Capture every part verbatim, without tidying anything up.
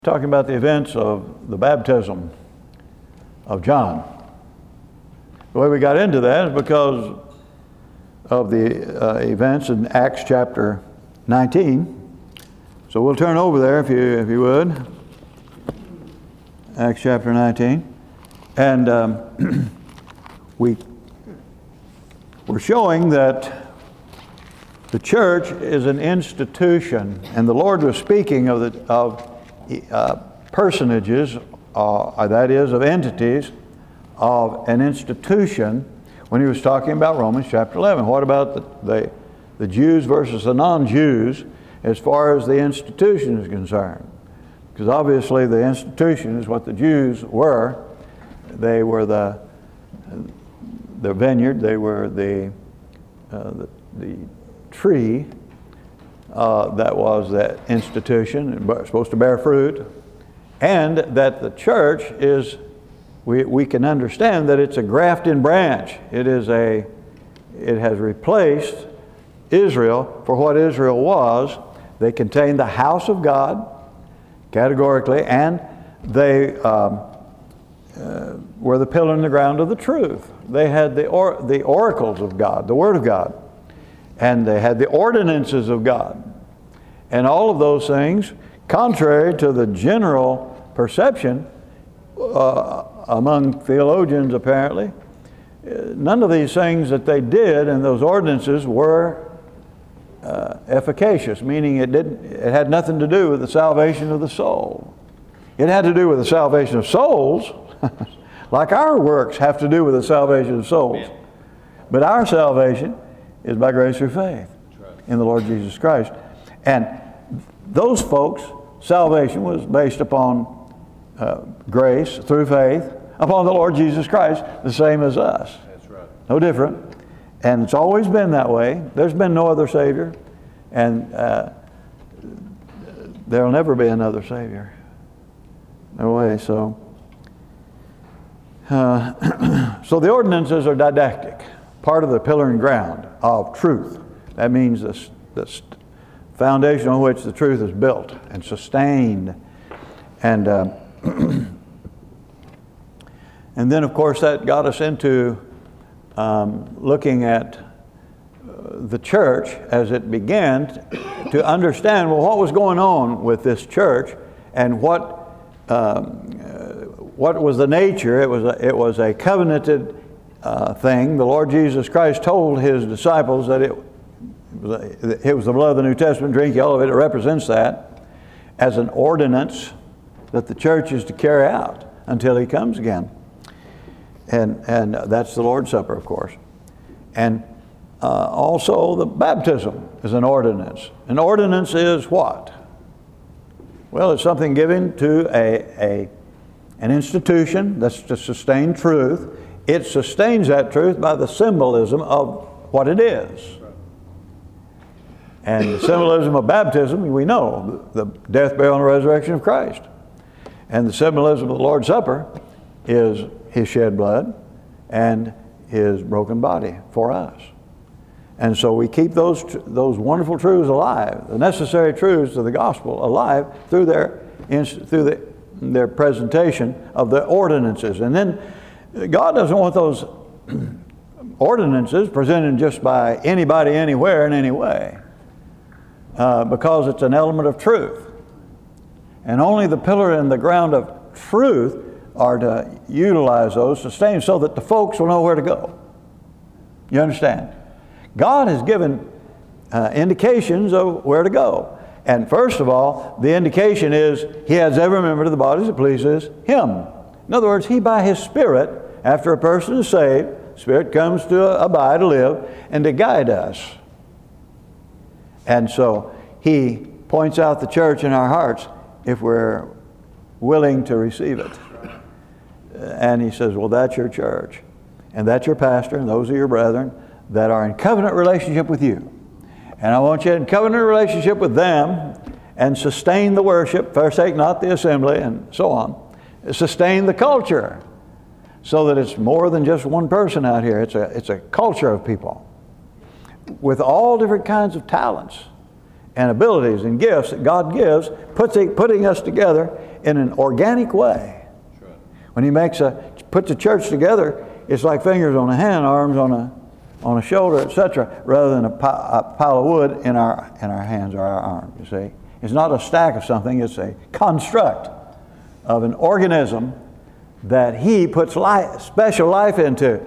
Talking about the events of the baptism of John. The way we got into that is because of the uh, events in Acts chapter nineteen. So we'll turn over there if you if you would. Acts chapter nineteen. And um, we, we're showing that the church is an institution, and the Lord was speaking of the of Uh, personages, uh, that is, of entities, of an institution, when he was talking about Romans chapter eleven. What about the, the, the Jews versus the non-Jews as far as the institution is concerned? Because obviously the institution is what the Jews were. They were the, the vineyard, they were the, uh, the, the tree. Uh, that was that institution, supposed to bear fruit, and that the church is, we, we can understand that it's a grafted branch. It is a, it has replaced Israel for what Israel was. They contained the house of God, categorically, and they um, uh, were the pillar and the ground of the truth. They had the, or, the oracles of God, the Word of God. And they had the ordinances of God. And all of those things, contrary to the general perception uh, among theologians apparently, none of these things that they did and those ordinances were uh, efficacious, meaning it didn't, it had nothing to do with the salvation of the soul. It had to do with the salvation of souls, like our works have to do with the salvation of souls. But our salvation is by grace through faith in the Lord Jesus Christ. And those folks, salvation was based upon uh, grace through faith upon the Lord Jesus Christ, the same as us. That's right. No different. And it's always been that way. There's been no other Savior. And uh, there'll never be another Savior. No way. So, uh, so the ordinances are didactic. Part of the pillar and ground of truth. That means the, the foundation on which the truth is built and sustained. And uh, and then of course that got us into um, looking at uh, the church as it began to understand, well, what was going on with this church and what um, uh, what was the nature. It was a, it was a covenanted Uh, thing. The Lord Jesus Christ told His disciples that it was, a, it was the blood of the New Testament. Drink all of it. It represents that as an ordinance that the church is to carry out until He comes again. And, and that's the Lord's Supper, of course. And uh, also the baptism is an ordinance. An ordinance is what? Well, it's something given to a, a, an institution that's to sustain truth. It sustains that truth by the symbolism of what it is. And the symbolism of baptism, we know, the death, burial, and resurrection of Christ. And the symbolism of the Lord's Supper is His shed blood and His broken body for us. And so we keep those, those wonderful truths alive, the necessary truths of the gospel alive through their, through the, their presentation of the ordinances. And then God doesn't want those ordinances presented just by anybody, anywhere, in any way, uh, because it's an element of truth. And only the pillar and the ground of truth are to utilize those, sustain, so that the folks will know where to go. You understand? God has given uh, indications of where to go. And first of all, the indication is He has every member of the body that pleases Him. In other words, He by His Spirit, after a person is saved, Spirit comes to abide, to live, and to guide us. And so He points out the church in our hearts if we're willing to receive it. And He says, well, that's your church. And that's your pastor, and those are your brethren that are in covenant relationship with you. And I want you in covenant relationship with them and sustain the worship, forsake not the assembly, and so on. Sustain the culture, so that it's more than just one person out here. It's a, it's a culture of people with all different kinds of talents and abilities and gifts that God gives, puts it, putting us together in an organic way. Right. When He makes a puts a church together, it's like fingers on a hand, arms on a on a shoulder, et cetera, rather than a, pi a pile of wood in our in our hands or our arms. You see, it's not a stack of something; it's a construct of an organism that He puts life, special life into,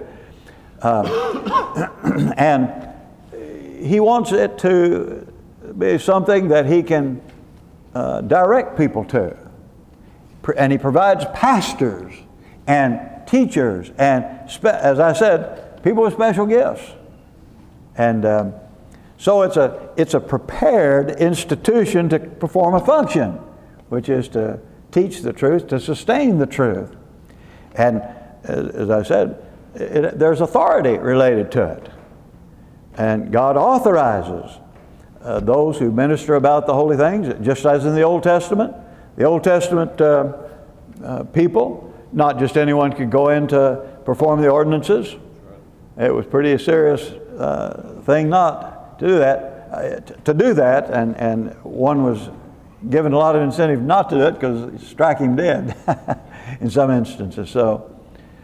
uh, and He wants it to be something that He can uh, direct people to. And He provides pastors and teachers and, as I said, people with special gifts. And um, so it's a, it's a prepared institution to perform a function, which is to teach the truth, to sustain the truth. And as I said, it, there's authority related to it. And God authorizes uh, those who minister about the holy things, just as in the Old Testament. The Old Testament uh, uh, people, not just anyone could go in to perform the ordinances. It was pretty a serious uh, thing not to do that. Uh, to, to do that, and, and one was given a lot of incentive not to do it because strike him dead in some instances. So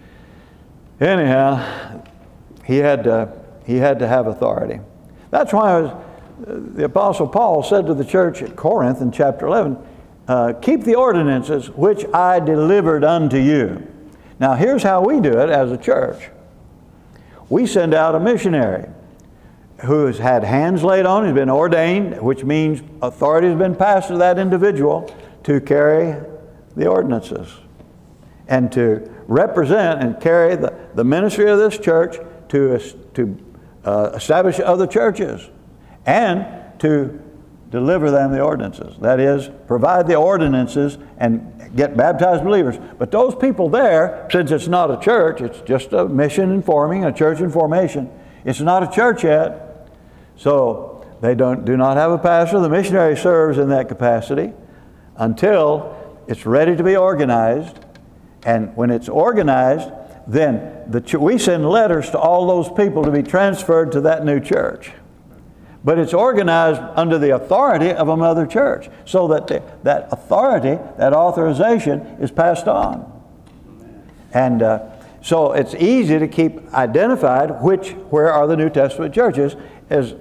anyhow, he had to, he had to have authority. That's why I was, uh, the Apostle Paul said to the church at Corinth in chapter eleven, uh, keep the ordinances which I delivered unto you. Now here's how we do it as a church. We send out a missionary who has had hands laid on, he's been ordained, which means authority has been passed to that individual to carry the ordinances and to represent and carry the, the ministry of this church to, to uh, establish other churches and to deliver them the ordinances. That is, provide the ordinances and get baptized believers. But those people there, since it's not a church, it's just a mission in forming, a church in formation, it's not a church yet. So they don't, do not have a pastor. The missionary serves in that capacity until it's ready to be organized. And when it's organized, then the we send letters to all those people to be transferred to that new church. But it's organized under the authority of a mother church, so that the, that authority, that authorization is passed on. And uh, so it's easy to keep identified which, where are the New Testament churches as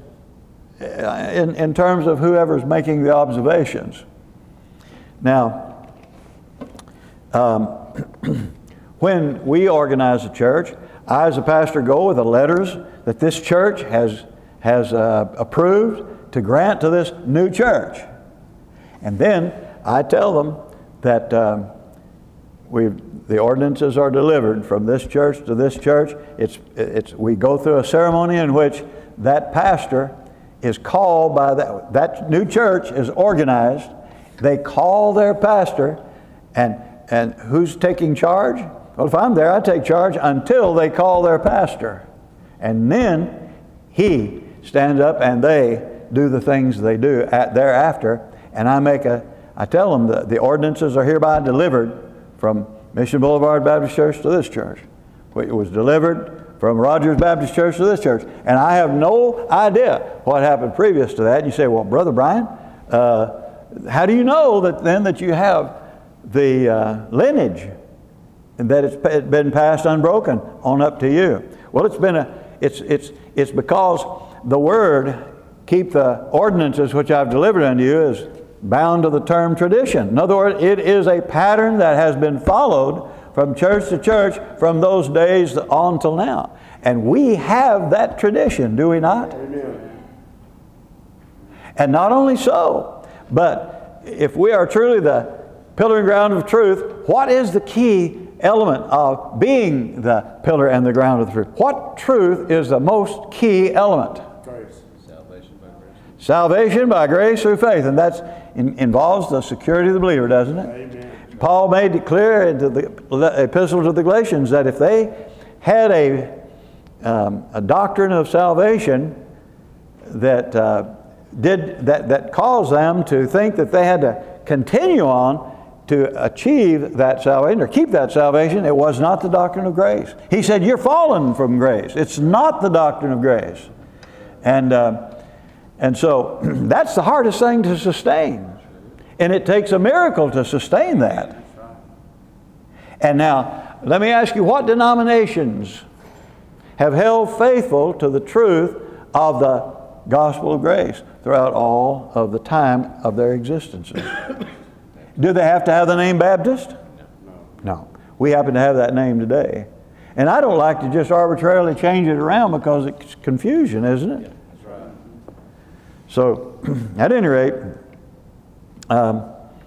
in, in terms of whoever's making the observations. Now, um, when we organize a church, I as a pastor go with the letters that this church has, has uh, approved to grant to this new church. And then I tell them that um, we've, the ordinances are delivered from this church to this church. It's, it's, we go through a ceremony in which that pastor is called by that, that new church is organized. They call their pastor, and, and who's taking charge? Well, if I'm there, I take charge until they call their pastor. And then he stands up and they do the things they do at, thereafter. And I make a, I tell them that the ordinances are hereby delivered from Mission Boulevard Baptist Church to this church. It was delivered from Rogers Baptist Church to this church. And I have no idea what happened previous to that. You say, well, Brother Brian, uh, how do you know that then that you have the uh, lineage and that it's been passed unbroken on up to you? Well, it's been a, it's, it's, it's because the word, keep the ordinances which I've delivered unto you, is bound to the term tradition. In other words, it is a pattern that has been followed from church to church from those days on till now. And we have that tradition, do we not? Amen. And not only so, but if we are truly the pillar and ground of truth, what is the key element of being the pillar and the ground of the truth? What truth is the most key element? Grace. Salvation by grace. Salvation by grace through faith. And that in, involves the security of the believer, doesn't it? Amen. Paul made it clear in the epistle to the Galatians that if they had a, um, a doctrine of salvation that, uh, did, that, that caused them to think that they had to continue on to achieve that salvation or keep that salvation, it was not the doctrine of grace. He said, you're fallen from grace. It's not the doctrine of grace. And, uh, And so that's the hardest thing to sustain. And it takes a miracle to sustain that. And now, let me ask you, what denominations have held faithful to the truth of the gospel of grace throughout all of the time of their existences? Do they have to have the name Baptist? No. We happen to have that name today. And I don't like to just arbitrarily change it around because it's confusion, isn't it? That's right. So, at any rate, um,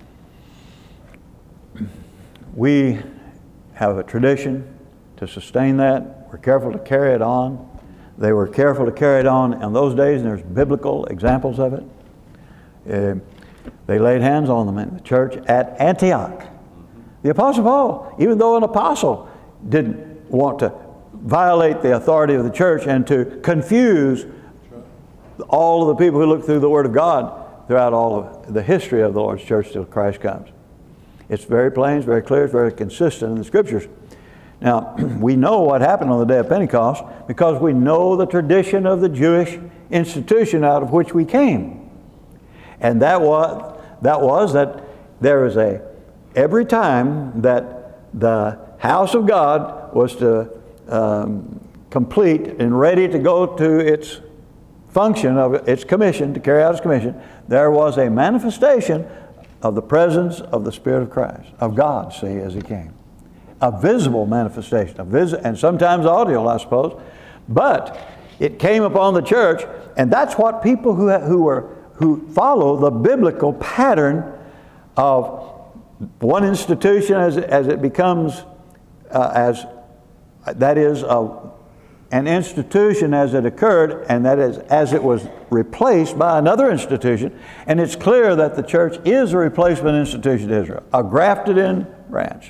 we have a tradition to sustain that. We're careful to carry it on. They were careful to carry it on in those days, and there's biblical examples of it. Uh, they laid hands on them in the church at Antioch. The Apostle Paul, even though an apostle, didn't want to violate the authority of the church and to confuse all of the people who look through the Word of God throughout all of the history of the Lord's church till Christ comes. It's very plain, it's very clear, it's very consistent in the Scriptures. Now, we know what happened on the day of Pentecost because we know the tradition of the Jewish institution out of which we came. And that was that, was that there was a, every time that the house of God was to um, complete and ready to go to its function of its commission, to carry out its commission, there was a manifestation of the presence of the Spirit of Christ, of God, see, as He came. A visible manifestation, a vis- and sometimes audio, I suppose. But it came upon the church, and that's what people who, who, were, who follow the biblical pattern of one institution as, as it becomes, uh, as that is, a, an institution as it occurred, and that is as it was replaced by another institution. And it's clear that the church is a replacement institution to Israel, a grafted in branch.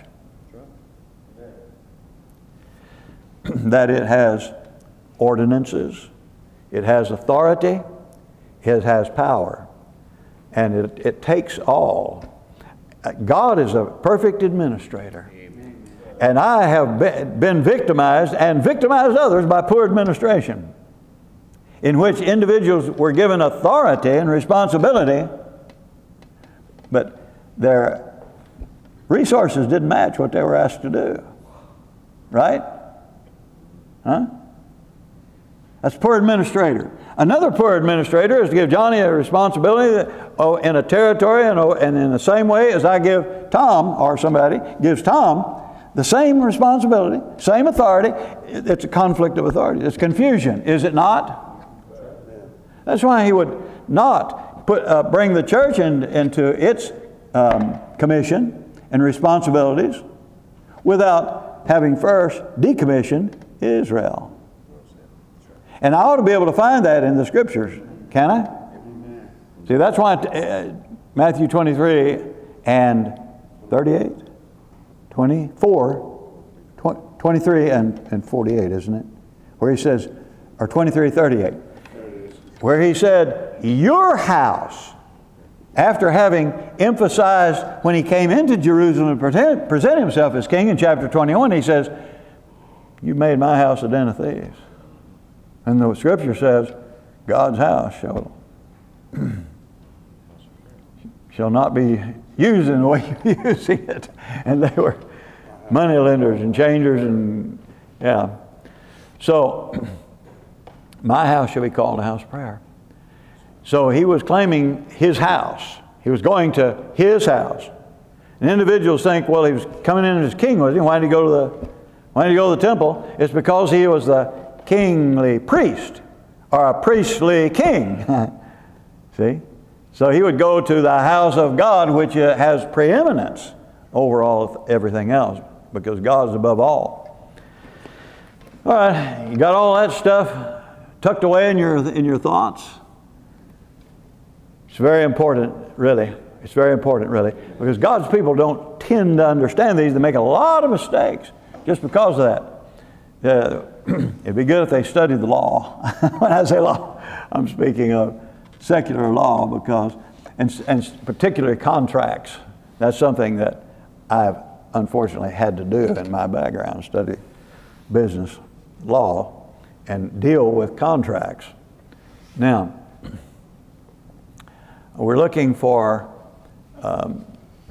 That it has ordinances, it has authority, it has power, and it, it takes all. God is a perfect administrator. Amen. And I have been, been victimized and victimized others by poor administration, in which individuals were given authority and responsibility, but their resources didn't match what they were asked to do. Right? Huh? That's poor administrator. Another poor administrator is to give Johnny a responsibility that, oh, in a territory, and, oh, and in the same way as I give Tom, or somebody gives Tom the same responsibility, same authority. It's a conflict of authority. It's confusion, is it not? That's why he would not put uh, bring the church in, into its um, commission and responsibilities without having first decommissioned Israel. And I ought to be able to find that in the Scriptures, can I? Amen. See, that's why uh, Matthew twenty-three and thirty-eight, twenty-four, twenty-three and, and forty-eight, isn't it? Where he says, or twenty-three, thirty-eight, where he said, your house, after having emphasized when he came into Jerusalem to present, present himself as king in chapter twenty-one, he says, you made my house a den of thieves. And the Scripture says, God's house shall, shall not be used in the way you're using it. And they were money lenders and changers and, yeah. So, my house shall be called a house of prayer. So he was claiming his house. He was going to his house. And individuals think, well, he was coming in as king, was he? Why did he go to the, why did he go to the temple? It's because he was the kingly priest, or a priestly king. See? So he would go to the house of God, which uh, has preeminence over all of everything else, because God is above all. All right, you got all that stuff tucked away in your in your thoughts? It's very important, really. It's very important, really, because God's people don't tend to understand these. They make a lot of mistakes just because of that. Uh, it'd be good if they studied the law. When I say law, I'm speaking of secular law, because, and, and particularly contracts. That's something that I've unfortunately had to do in my background, study business law and deal with contracts. Now, we're looking for um,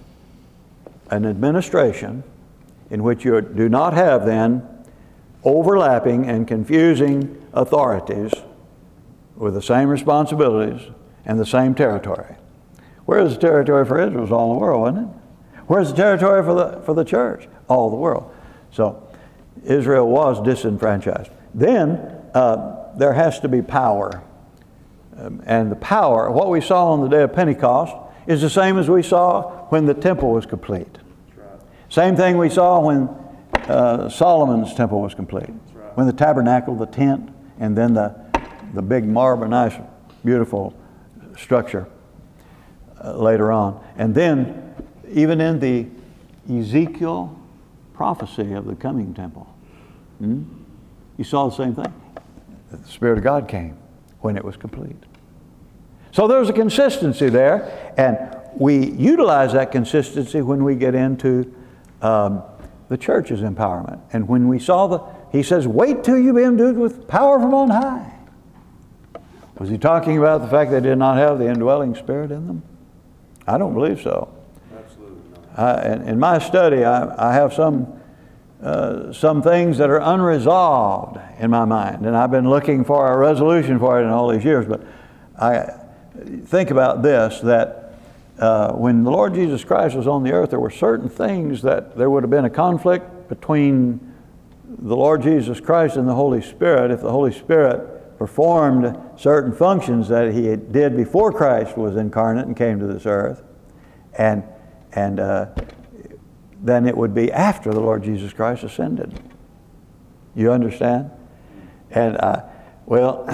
an administration in which you do not have then overlapping and confusing authorities with the same responsibilities and the same territory. Where's the territory for Israel? It was all the world, wasn't it? Where's the territory for the, for the church? All the world. So Israel was disenfranchised. Then uh, there has to be power. Um, and the power, what we saw on the day of Pentecost, is the same as we saw when the temple was complete. Right. Same thing we saw when uh, Solomon's temple was complete. Right. When the tabernacle, the tent, and then the, the big marble, nice, beautiful structure uh, later on. And then even in the Ezekiel prophecy of the coming temple, hmm, you saw the same thing. The Spirit of God came when it was complete. So there's a consistency there, and we utilize that consistency when we get into um, the church's empowerment. And when we saw the, he says, wait till you be endued with power from on high. Was he talking about the fact they did not have the indwelling Spirit in them? I don't believe so. Absolutely not. I, in, in my study, I, I have some uh, some things that are unresolved in my mind, and I've been looking for a resolution for it in all these years. But I think about this, that uh, when the Lord Jesus Christ was on the earth, there were certain things that there would have been a conflict between the Lord Jesus Christ and the Holy Spirit if the Holy Spirit performed certain functions that he did before Christ was incarnate and came to this earth, and and uh, then it would be after the Lord Jesus Christ ascended. You understand? And uh, well,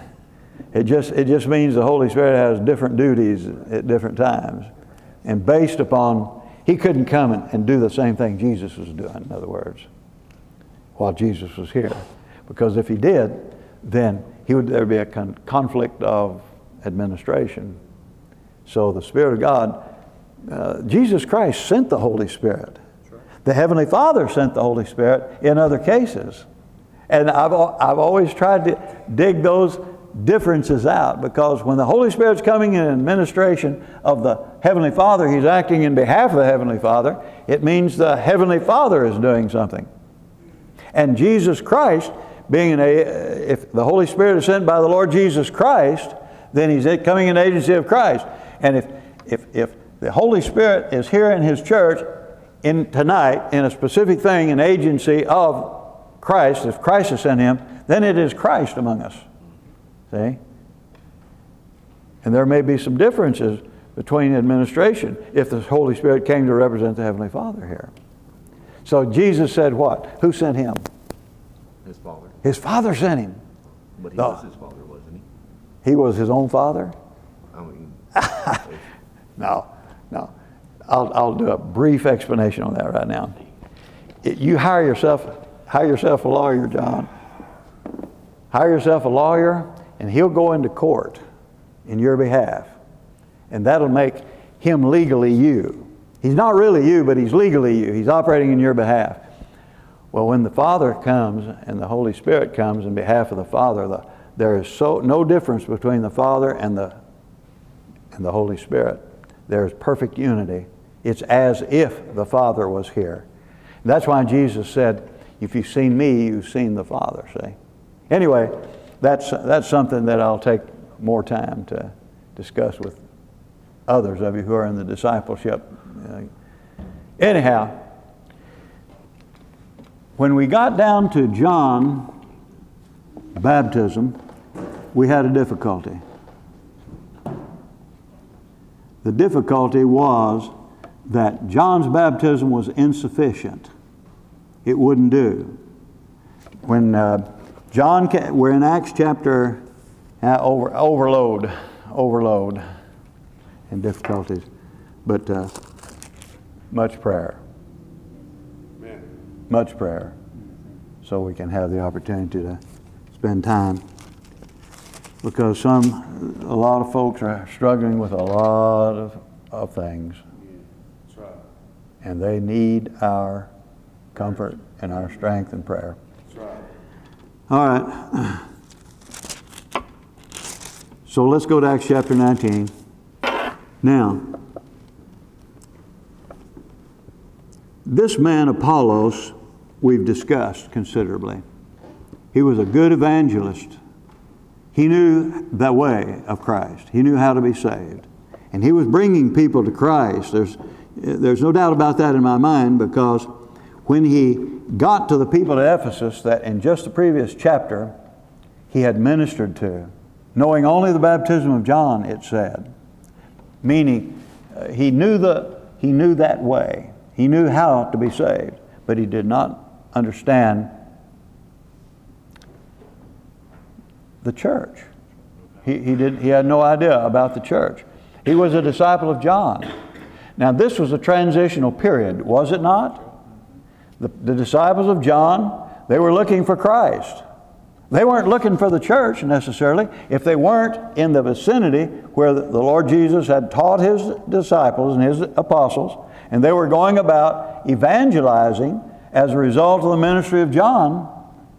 it just it just means the Holy Spirit has different duties at different times, and based upon, he couldn't come and, and do the same thing Jesus was doing, in other words, while Jesus was here, because if he did, then he would there would be a con- conflict of administration. So the Spirit of God, uh, Jesus Christ sent the Holy Spirit. Sure. The Heavenly Father sent the Holy Spirit in other cases. And I've, I've always tried to dig those differences out, because when the Holy Spirit's coming in administration of the Heavenly Father, he's acting in behalf of the Heavenly Father. It means the Heavenly Father is doing something. And Jesus Christ, being an, if the Holy Spirit is sent by the Lord Jesus Christ, then he's coming in agency of Christ. And if if if the Holy Spirit is here in his church in tonight in a specific thing, an agency of Christ, if Christ has sent him, then it is Christ among us. See? And there may be some differences between administration if the Holy Spirit came to represent the Heavenly Father here. So Jesus said what? Who sent him? His Father. His Father sent him. But he No. was his Father, wasn't he? He was his own Father? I mean, No, no. I'll, I'll do a brief explanation on that right now. It, you hire yourself, hire yourself a lawyer, John. Hire yourself a lawyer, and he'll go into court in your behalf. And that'll make him legally you. He's not really you, but he's legally you. He's operating in your behalf. Well, when the Father comes and the Holy Spirit comes in behalf of the Father, the, there is so no difference between the Father and the and the Holy Spirit. There is perfect unity. It's as if the Father was here. And that's why Jesus said, if you've seen me, you've seen the Father, see? Anyway, that's, that's something that I'll take more time to discuss with others of you who are in the discipleship. Uh, anyhow, when we got down to John baptism, we had a difficulty. The difficulty was that John's baptism was insufficient. It wouldn't do. When uh, John, came, we're in Acts chapter, uh, over, overload, overload and difficulties, but uh, much prayer. Amen. Much prayer, so we can have the opportunity to spend time. Because some, a lot of folks are struggling with a lot of, of things. Yeah, that's right. And they need our comfort and our strength and prayer. That's right. All right. So let's go to Acts chapter nineteen. Now, this man Apollos, we've discussed considerably. He was a good evangelist. He knew the way of Christ. He knew how to be saved. And he was bringing people to Christ. There's, there's no doubt about that in my mind, because when he got to the people at Ephesus that in just the previous chapter he had ministered to, knowing only the baptism of John, it said, meaning uh, he knew the he knew that way. He knew how to be saved, but he did not understand the church. He, he, did, he had no idea about the church. He was a disciple of John. Now this was a transitional period, was it not? The, the disciples of John, they were looking for Christ. They weren't looking for the church necessarily. If they weren't in the vicinity where the, the Lord Jesus had taught His disciples and His apostles, and they were going about evangelizing as a result of the ministry of John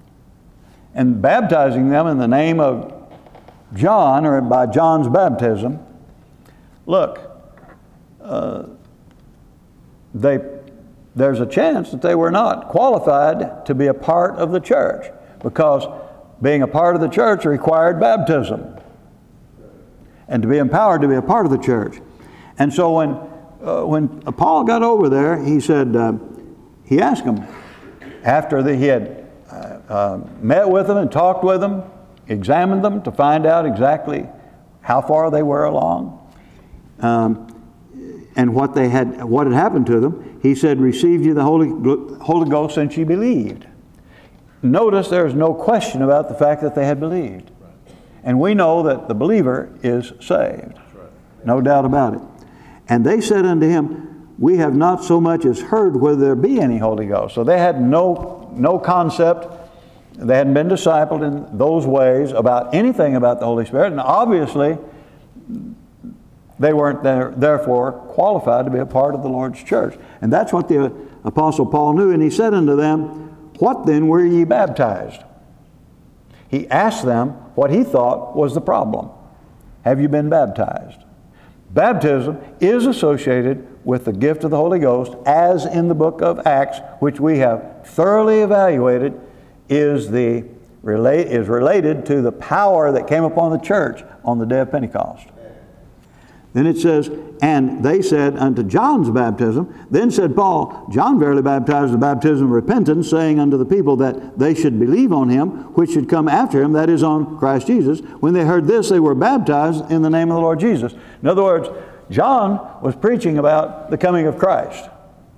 and baptizing them in the name of John, or by John's baptism. Look, uh, they, there's a chance that they were not qualified to be a part of the church, because being a part of the church required baptism and to be empowered to be a part of the church. And so when, uh, when Paul got over there, he said, uh, he asked them, after the, he had uh, uh, met with them and talked with them, examined them to find out exactly how far they were along, um, and what they had, what had happened to them. He said, "Received you the Holy, Holy Ghost since you believed?" Notice there's no question about the fact that they had believed. And we know that the believer is saved. No doubt about it. And they said unto him, "We have not so much as heard whether there be any Holy Ghost." So they had no, no concept. They hadn't been discipled in those ways about anything about the Holy Spirit. And obviously, they weren't there, therefore qualified to be a part of the Lord's church. And that's what the Apostle Paul knew. And he said unto them, "What then were ye baptized?" He asked them what he thought was the problem. Have you been baptized? Baptism is associated with the gift of the Holy Ghost, as in the book of Acts, which we have thoroughly evaluated, is, the, relate, is related to the power that came upon the church on the day of Pentecost. Then it says, "And they said unto John's baptism, then said Paul, John verily baptized the baptism of repentance, saying unto the people that they should believe on him, which should come after him, that is, on Christ Jesus. When they heard this, they were baptized in the name of the Lord Jesus." In other words, John was preaching about the coming of Christ.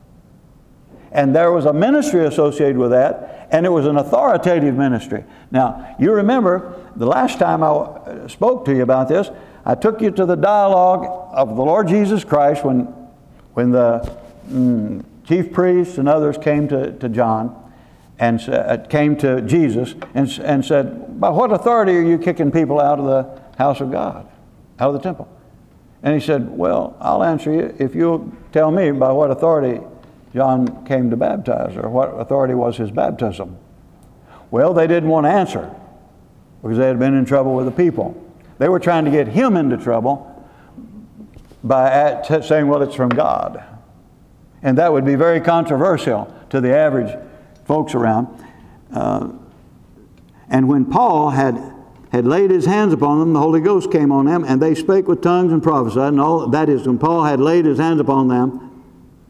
And there was a ministry associated with that, and it was an authoritative ministry. Now, you remember the last time I spoke to you about this, I took you to the dialogue of the Lord Jesus Christ when, when the mm, chief priests and others came to, to John and uh, came to Jesus and, and said, "By what authority are you kicking people out of the house of God, out of the temple?" And he said, "Well, I'll answer you if you'll tell me by what authority John came to baptize, or what authority was his baptism." Well, they didn't want to answer because they had been in trouble with the people. They were trying to get him into trouble by saying, "Well, it's from God." And that would be very controversial to the average folks around. Uh, and when Paul had, had laid his hands upon them, the Holy Ghost came on them, and they spake with tongues and prophesied. And all that is, when Paul had laid his hands upon them,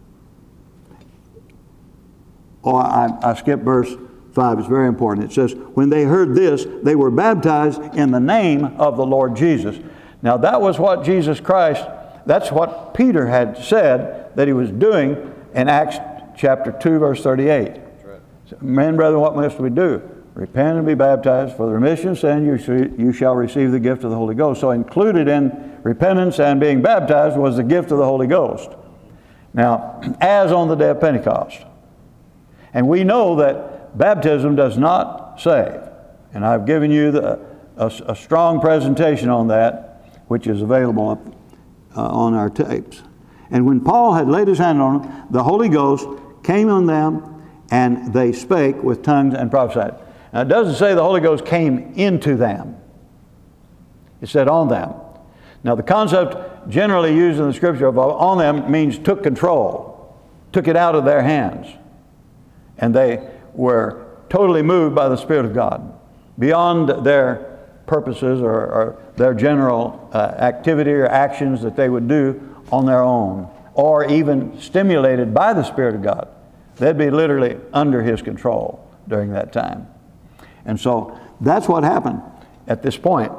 oh, I, I skipped verse five, it's very important. It says, "When they heard this, they were baptized in the name of the Lord Jesus." Now that was what Jesus Christ, that's what Peter had said that he was doing in Acts chapter two, verse thirty-eight. That's right. So, "Men, brethren, what must we do? Repent and be baptized for the remission of sin, you, sh- you shall receive the gift of the Holy Ghost." So included in repentance and being baptized was the gift of the Holy Ghost. Now, as on the day of Pentecost. And we know that baptism does not save. And I've given you the, a, a strong presentation on that, which is available up, uh, on our tapes. "And when Paul had laid his hand on them, the Holy Ghost came on them, and they spake with tongues and prophesied." Now it doesn't say the Holy Ghost came into them. It said on them. Now the concept generally used in the Scripture of on them means took control, took it out of their hands. And they were totally moved by the Spirit of God, beyond their purposes or, or their general uh, activity or actions that they would do on their own, or even stimulated by the Spirit of God. They'd be literally under His control during that time. And so that's what happened at this point.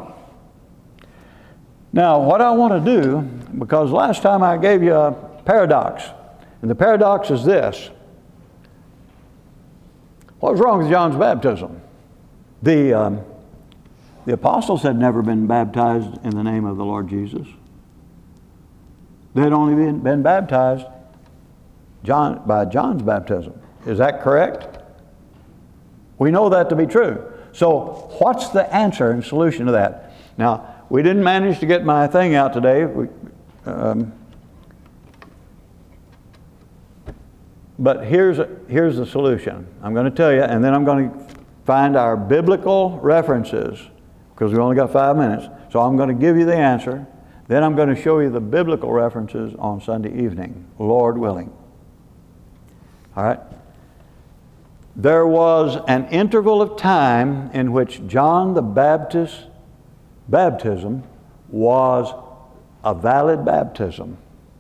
Now, what I want to do, because last time I gave you a paradox, and the paradox is this. What was wrong with John's baptism? The, um, the apostles had never been baptized in the name of the Lord Jesus. They had only been, been baptized John, by John's baptism. Is that correct? We know that to be true. So what's the answer and solution to that? Now, we didn't manage to get my thing out today. We, um, but here's, here's the solution. I'm going to tell you, and then I'm going to find our biblical references, because we only got five minutes. So I'm going to give you the answer. Then I'm going to show you the biblical references on Sunday evening, Lord willing. All right? There was an interval of time in which John the Baptist's baptism was a valid baptism.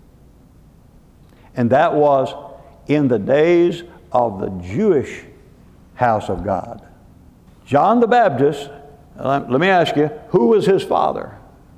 And that was in the days of the Jewish house of God. John the Baptist, let me ask you, who was his father?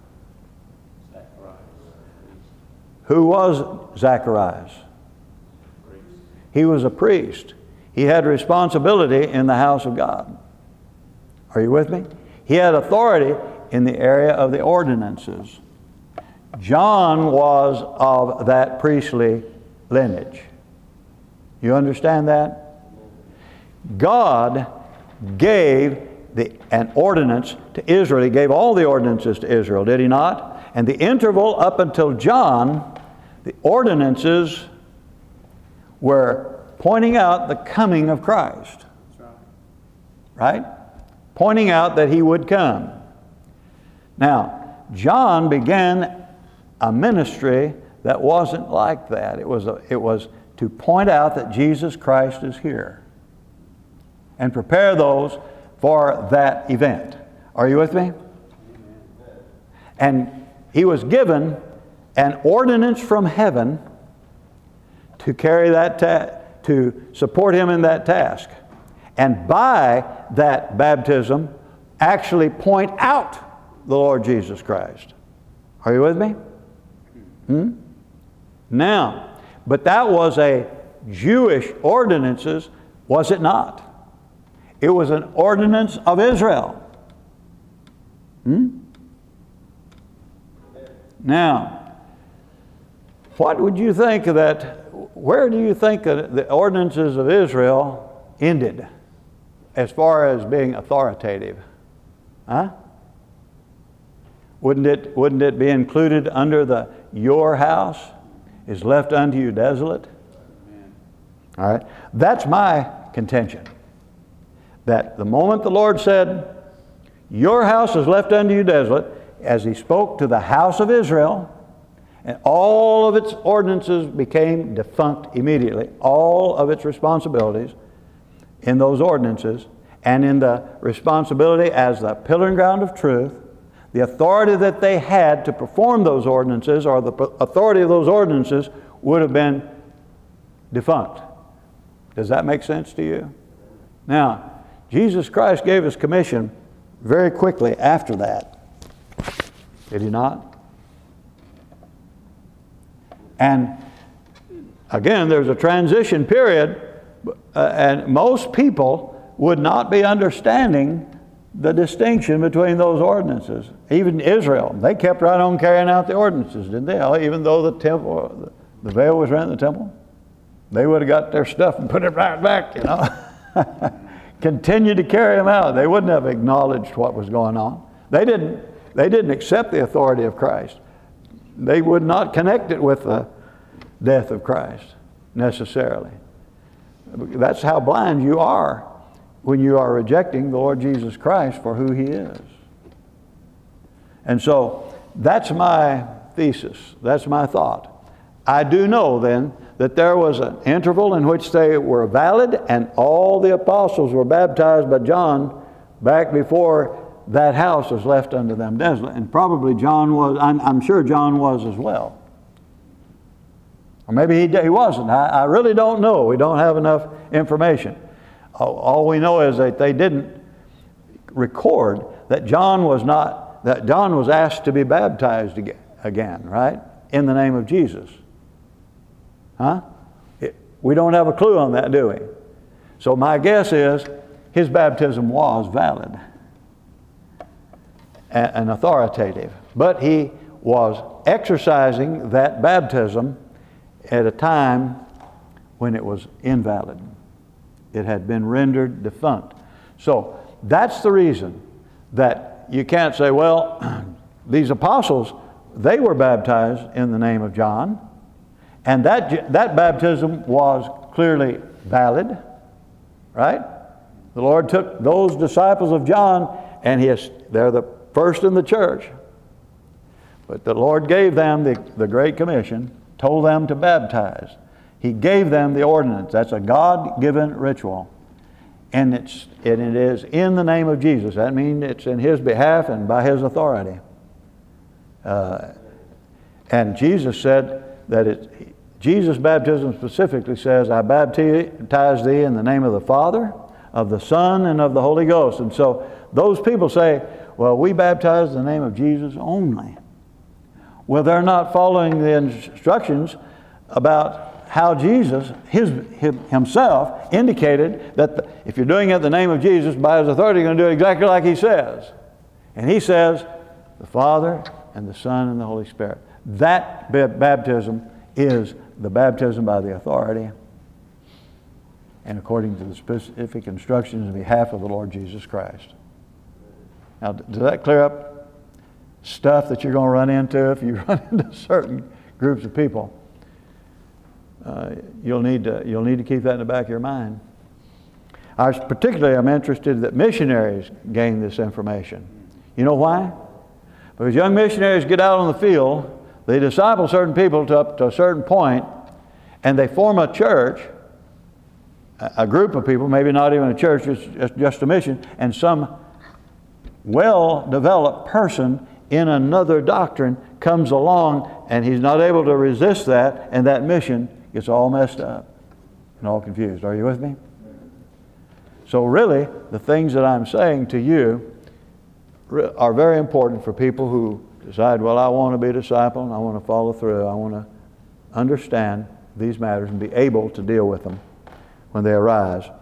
Who was Zacharias? He was a priest. He had responsibility in the house of God. Are you with me? He had authority in the area of the ordinances. John was of that priestly lineage. You understand that? God gave the, an ordinance to Israel. He gave all the ordinances to Israel, did He not? And the interval up until John, the ordinances were pointing out the coming of Christ. Right? Pointing out that He would come. Now, John began a ministry that wasn't like that. It was, a, it was to point out that Jesus Christ is here and prepare those for that event. Are you with me? And He was given an ordinance from heaven to carry that ta- to support Him in that task. And by that baptism, actually point out the Lord Jesus Christ. Are you with me? Hmm? Now, but that was a Jewish ordinances, was it not? It was an ordinance of Israel. Hmm? Now, what would you think of that? Where do you think that the ordinances of Israel ended as far as being authoritative? Huh? Wouldn't it, wouldn't it be included under the your house is left unto you desolate? Amen. All right. That's my contention. That the moment the Lord said, your house is left unto you desolate, as He spoke to the house of Israel, and all of its ordinances became defunct immediately. All of its responsibilities in those ordinances, and in the responsibility as the pillar and ground of truth, the authority that they had to perform those ordinances, or the authority of those ordinances, would have been defunct. Does that make sense to you? Now, Jesus Christ gave His commission very quickly after that. Did He not? And again, there's a transition period, uh, and most people would not be understanding the distinction between those ordinances. Even Israel, they kept right on carrying out the ordinances, didn't they? Even though the temple, the veil was rent in the temple, they would have got their stuff and put it right back, you know. Continued to carry them out. They wouldn't have acknowledged what was going on. They didn't, they didn't accept the authority of Christ. They would not connect it with the death of Christ necessarily. That's how blind you are when you are rejecting the Lord Jesus Christ for who He is. And so that's my thesis. That's my thought. I do know then that there was an interval in which they were valid, and all the apostles were baptized by John back before that house was left unto them desolate. And probably John was, I'm, I'm sure John was as well. Or maybe he, he wasn't. I, I really don't know. We don't have enough information. All, all we know is that they didn't record that John was not, that John was asked to be baptized again, again, right? In the name of Jesus. Huh? It, we don't have a clue on that, do we? So my guess is his baptism was valid and, and authoritative. But he was exercising that baptism at a time when it was invalid. It had been rendered defunct. So that's the reason that you can't say, well, these apostles, they were baptized in the name of John, and that, that baptism was clearly valid, right? The Lord took those disciples of John, and he is, they're the first in the church. But the Lord gave them the, the Great Commission, told them to baptize. He gave them the ordinance. That's a God-given ritual. And it's, and it is in the name of Jesus. That means it's in His behalf and by His authority. Uh, and Jesus said that it, Jesus' baptism specifically says, I baptize thee in the name of the Father, of the Son, and of the Holy Ghost. And so those people say, well, we baptize in the name of Jesus only. Well, they're not following the instructions about how Jesus, his, himself, indicated that the, if you're doing it in the name of Jesus, by His authority, you're going to do it exactly like He says. And He says, the Father and the Son and the Holy Spirit. That baptism is the baptism by the authority and according to the specific instructions on behalf of the Lord Jesus Christ. Now, does that clear up stuff that you're going to run into if you run into certain groups of people? Uh, you'll need to you'll need to keep that in the back of your mind. I was particularly am interested that missionaries gain this information. You know why? Because young missionaries get out on the field, they disciple certain people to up to a certain point, and they form a church, a group of people, maybe not even a church, just, just a mission, and some well-developed person in another doctrine comes along, and he's not able to resist that, and that mission gets all messed up and all confused. Are you with me? So really, the things that I'm saying to you are very important for people who decide, well, I want to be a disciple, and I want to follow through, I want to understand these matters and be able to deal with them when they arise.